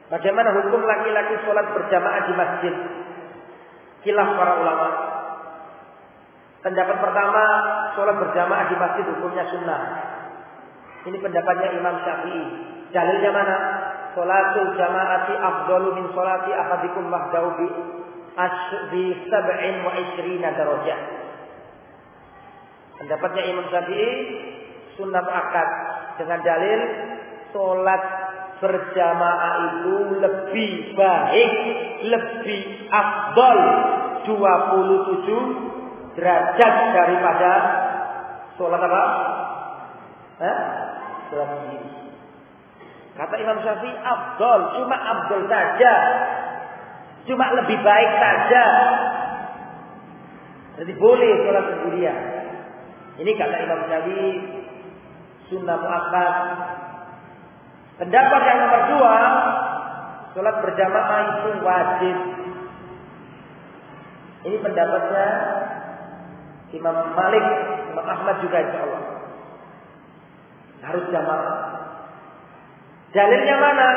Bagaimana hukum laki-laki sholat berjamaah di masjid? Khilaf para ulama. Pendapat pertama, sholat berjamaah di masjid hukumnya sunnah. Ini pendapatnya Imam Syafi'i. Dalilnya mana? Sholatul jamaati afdalu min sholati ahadikum wahdahu bi 27 darajah. Pendapatnya Imam Syafi'i sunnah muakkad dengan dalil sholat berjamaah itu lebih baik, lebih afdal 27 derajat daripada sholat apa? Sholat sendiri. Kata Imam Syafi'i afdal, cuma afdal saja, cuma lebih baik saja. Jadi boleh sholat sendirian. Ini kata Imam Syafi'i sunnah muakkad. Pendapat yang nomor 2, sholat berjamaah itu wajib. Ini pendapatnya Imam Malik, Imam Ahmad juga insyaallah. Harus jamaah. Dalilnya mana?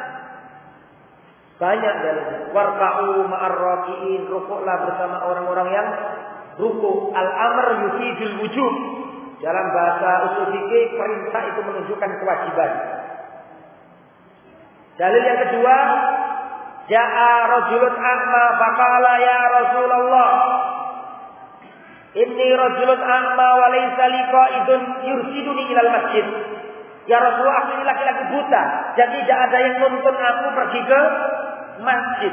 Banyak dalilnya. Warka'u ma'ar raki'in, rukuklah bersama orang-orang yang rukuk. Al-amr yufidul wujub. Dalam bahasa usul fikih, perintah itu menunjukkan kewajiban. Dalil yang kedua, ja'a rajulun a'ma faqala ya Rasulullah, inni rajulun a'ma wa laysa li qa'idun yursiduni ilal masjid. Ya Rasulullah, aku ini laki-laki buta dan tidak ada yang nuntun aku pergi ke masjid.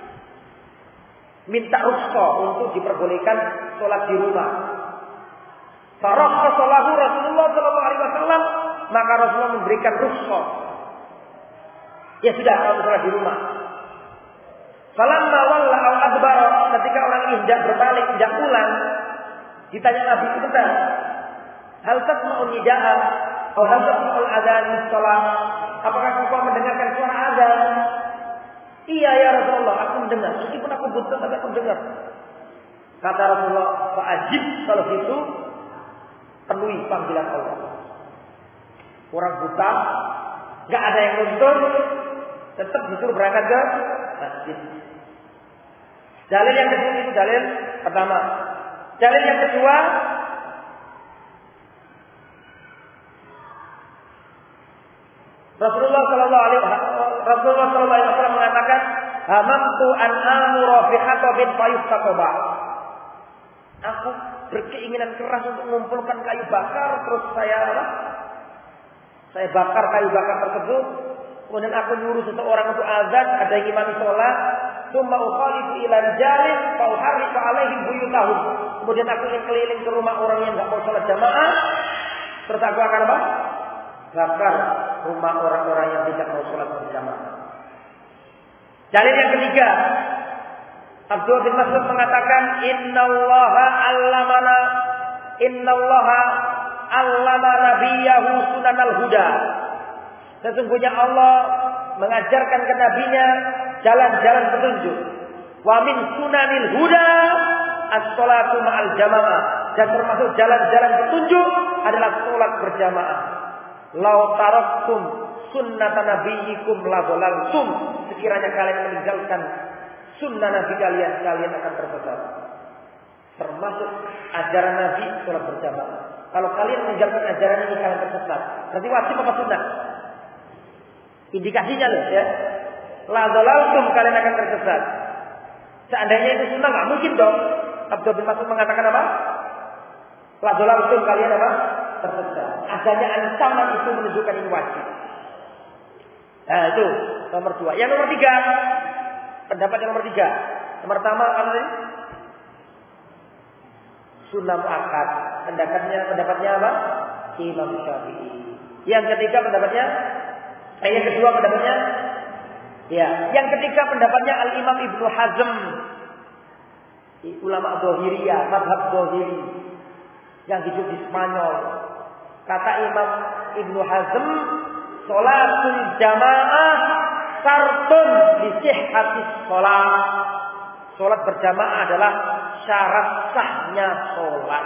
Minta rukhsah untuk diperbolehkan sholat di rumah. Farakhasa lahu Rasulullah sallallahu alaihi wasallam, maka Rasulullah memberikan rukhsah. Ya sudah, kamu sholat di rumah. Falamma walla au adbara, ketika orang ini hendak berbalik, hendak pulang, ditanya Nabi, sebentar, hal tasma'un nida'a atau hal tasma'ul adzan shalah? Apakah engkau mendengarkan suara azan? Iya ya Rasulullah, aku mendengar. Meskipun aku buta tapi aku dengar. Kata Rasulullah, fa'ajib, kalau gitu penuhi panggilan Allah. Orang buta, enggak ada yang nuntun, tetap disuruh berangkat ke masjid. Dalil yang kedua itu dalil pertama. Dalil yang kedua, Rasulullah sallallahu alaihi wasallam mengatakan, "Hamamtu an amura bi hatabin fayustaqaba." Aku berkeinginan keras untuk mengumpulkan kayu bakar, terus saya bakar kayu bakar tersebut. Kemudian aku nyuruh seseorang untuk azan, ada yang imami sholat. Tsumma ukhalifu ila rijalin fa uharriqu alaihim buyutahum. Kemudian aku ingin keliling ke rumah orang yang enggak mau sholat jamaah. Terus aku akan apa? Bakar rumah orang-orang yang tidak mau sholat berjamaah. Dalil yang ketiga, Abdullah bin Mas'ud mengatakan, Innallaha allama nabiyahu sunanal huda. Sesungguhnya Allah mengajarkan ke nabinya jalan-jalan petunjuk. Wa min sunanil huda as-sholatu ma'al jamaah. Dan termasuk jalan-jalan petunjuk adalah sholat berjamaah. Lau taraktum sunnata nabiyyikum la dhalaltum. Sekiranya kalian meninggalkan sunnah nabi kalian akan tersesat. Termasuk ajaran nabi sholat berjamaah. Kalau kalian meninggalkan ajaran ini kalian tersesat. Berarti wajib apa sunnah? Indikasinya loh ya. La dhalaltum, kalian akan tersesat. Seandainya itu sunnah, nggak mungkin dong. Abdullah bin Mas'ud mengatakan apa? La dhalaltum, kalian apa? Tersesat. Adanya ancaman itu menunjukkan ini wajib. Nah itu nomor 2. Yang nomor 3, pendapat yang nomor 3. Nomor pertama apa tadi? Sunnah muakkad. Pendapatnya apa? Imam Syafi'i. Yang ketiga pendapatnya, yang kedua pendapatnya, ya. Yang ketiga pendapatnya Al-Imam Ibnu Hazm, ulama Dzahiriyah, mazhab Dzahiri yang hidup di Spanyol. Kata Imam Ibnu Hazm, sholatul jamaah syartun li sihhatis shalah. Sholat berjamaah adalah syarat sahnya sholat.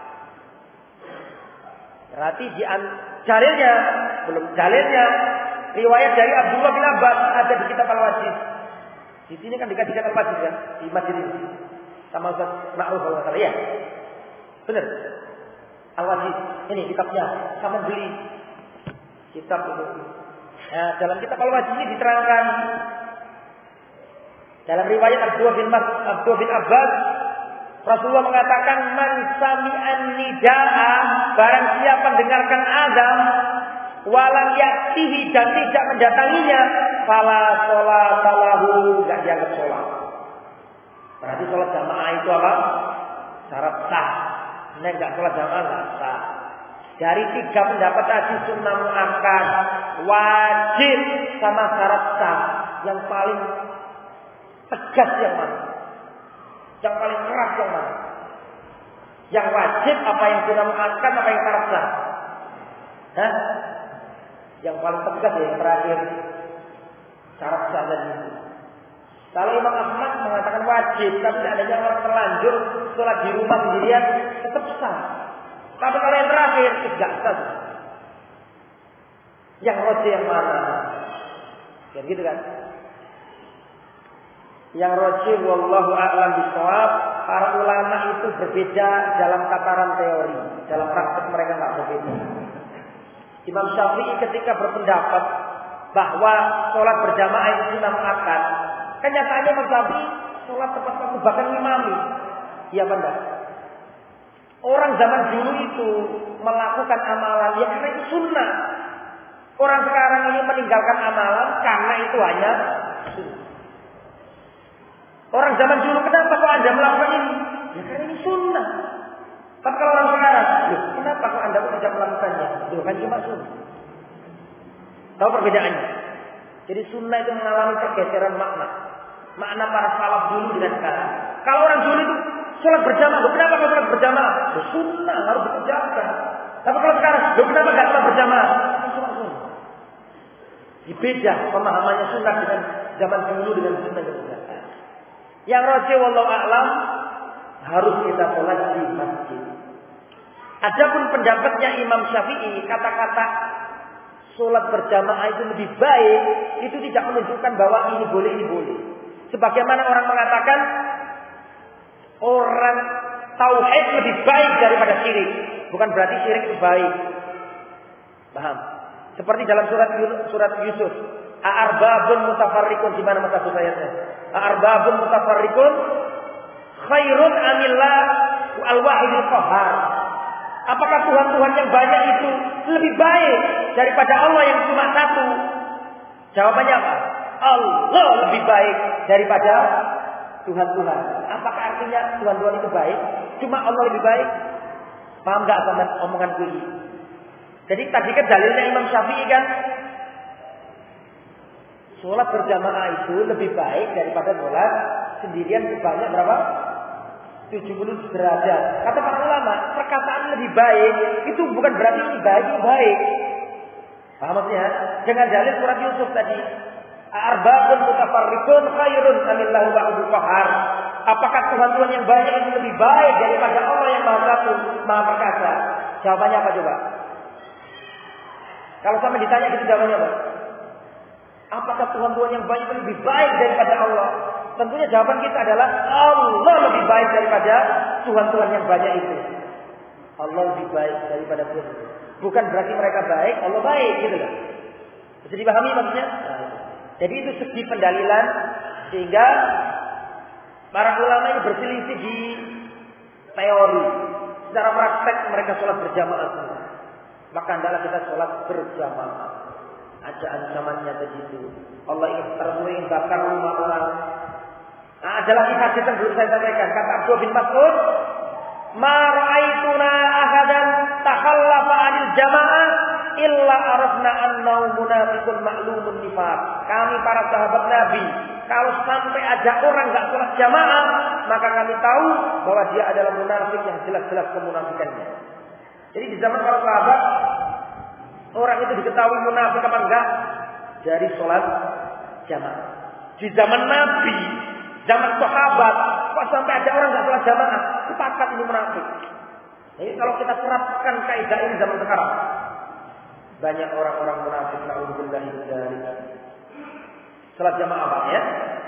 Berarti dalilnya riwayat dari Abdullah bin Abbas ada di kitab Al-Wajid. Di sini kan dikajikan Al-Wajid kan di masjid ini. Sama Ustaz Ma'ruf kalau enggak salah ya. Benar. Al-Wajid. Ini kitabnya. Sama beli kitab itu. Nah, dalam kitab Al-Wajid ini diterangkan dalam riwayat Abdullah bin Abbas, Rasulullah mengatakan, man sami'an nida'a, barang siapa mendengarkan azan, walam yaktihi, dan tidak mendatanginya, fala sholata lahu, enggak dianggap sholat. Berarti sholat jamaah itu apa? Syarat sah. Nah, enggak sholat jamaah enggak sah. Dari 3 pendapat tadi, sunnah muakkad, wajib, sama syarat sah. Yang paling tegas yang mana? Yang paling keras yang mana? Yang wajib apa yang sunnah muakkad, apa yang syarat sah? Hah? Yang paling tegas ya yang terakhir, syarat sah tadi. Kalau Imam Ahmad mengatakan wajib, tapi adanya orang terlanjur sholat di rumah sendirian, tetap sah. Tapi kalau yang terakhir tidak sah. Yang rajih yang mana? Ya gitu kan? Yang rajih wallahu a'lam bishawab, para ulama itu berbeda dalam tataran teori, dalam praktek mereka enggak berbeda. Imam Syafi'i ketika berpendapat bahwa sholat berjamaah itu sunnah muakkad, kenyataannya Imam Syafi'i sholat tepat waktu bahkan imami. Iya benar. Orang zaman dulu itu melakukan amalan ya karena itu sunnah. Orang sekarang ini meninggalkan amalan karena itu hanya sunnah. Orang zaman dulu kenapa kok Anda melakukan ini? Ya karena ini sunnah. Tapi kalau orang sekarang, kenapa kok Anda tidak melakukannya? Itu kan cuma sunnah. Tahu perbedaannya? Jadi sunnah itu mengalami pergeseran makna. Makna para salaf dulu dengan sekarang. Kalau orang dulu itu sholat berjamaah, kenapa kok sholat berjamaah? Sunnah harus dikerjakan. Tapi kalau sekarang, kenapa nggak sholat berjamaah? Cuma sunnah. Beda pemahamannya sunnah dengan zaman dulu dengan sunnah yang sekarang. Yang rajih wallahu a'lam harus kita sholat di masjid. Adapun pendapatnya Imam Syafi'i, kata-kata sholat berjamaah itu lebih baik, itu tidak menunjukkan bahwa ini boleh, ini boleh. Sebagaimana orang mengatakan orang tauhid lebih baik daripada syirik, bukan berarti syirik itu baik. Paham? Seperti dalam surat Yusuf, A'arbabun mutafarriqun, di mana maksud ayatnya? A'arbabun mutafarriqun khairun amillah al-wahidil qahhar. Apakah Tuhan-Tuhan yang banyak itu lebih baik daripada Allah yang cuma satu? Jawabannya apa? Allah lebih baik daripada Tuhan-Tuhan. Apakah artinya Tuhan-Tuhan itu baik? Cuma Allah lebih baik? Paham gak omongan gue ini? Jadi tadi kan dalilnya Imam Syafi'i kan, sholat berjamaah itu lebih baik daripada sholat sendirian sebanyak berapa? 70 derajat. Kata para ulama, perkataan lebih baik itu bukan berarti ini baik. Paham maksudnya? Dengan dalil surat Yusuf tadi, Arbabun mutafarriqun khairun amillahu wa'udul qahar. Apakah Tuhan-Tuhan yang banyak itu lebih baik daripada Allah yang Maha Satu, Maha Perkasa? Jawabannya apa coba? Kalau sampai ditanya gitu jawabannya apa? Apakah Tuhan-Tuhan yang banyak itu lebih baik daripada Allah? Tentunya jawaban kita adalah Allah lebih baik daripada Tuhan-Tuhan yang banyak itu. Allah lebih baik daripada Tuhan. Bukan berarti mereka baik, Allah baik gitu kan. Bisa dipahami maksudnya? Jadi itu segi pendalilan sehingga para ulama ini berselisih di teori. Secara praktek mereka sholat berjamaah semua. Maka hendaklah kita sholat berjamaah. Ada ancamannya begitu. Allah ingin bakar rumah orang. Nah, ada lagi hadis yang belum saya sampaikan. Kata Abdullah bin Mas'ud, "Ma ra'aituna ahadan takhallafa 'anil jamaah illa arafna annahu munafiqun ma'lumun nifaq." Kami para sahabat Nabi, kalau sampai ada orang enggak sholat jamaah, maka kami tahu bahwa dia adalah munafik yang jelas-jelas kemunafikannya. Jadi di zaman para sahabat, orang itu diketahui munafik apa enggak dari sholat jamaah. Di zaman Nabi, zaman sahabat, kok sampai ada orang enggak sholat jamaah, sepakat ini munafik. Jadi kalau kita terapkan kaidah ini zaman sekarang, banyak orang-orang munafik, naudzubillah min dzalik. Salat jamaah Pak ya.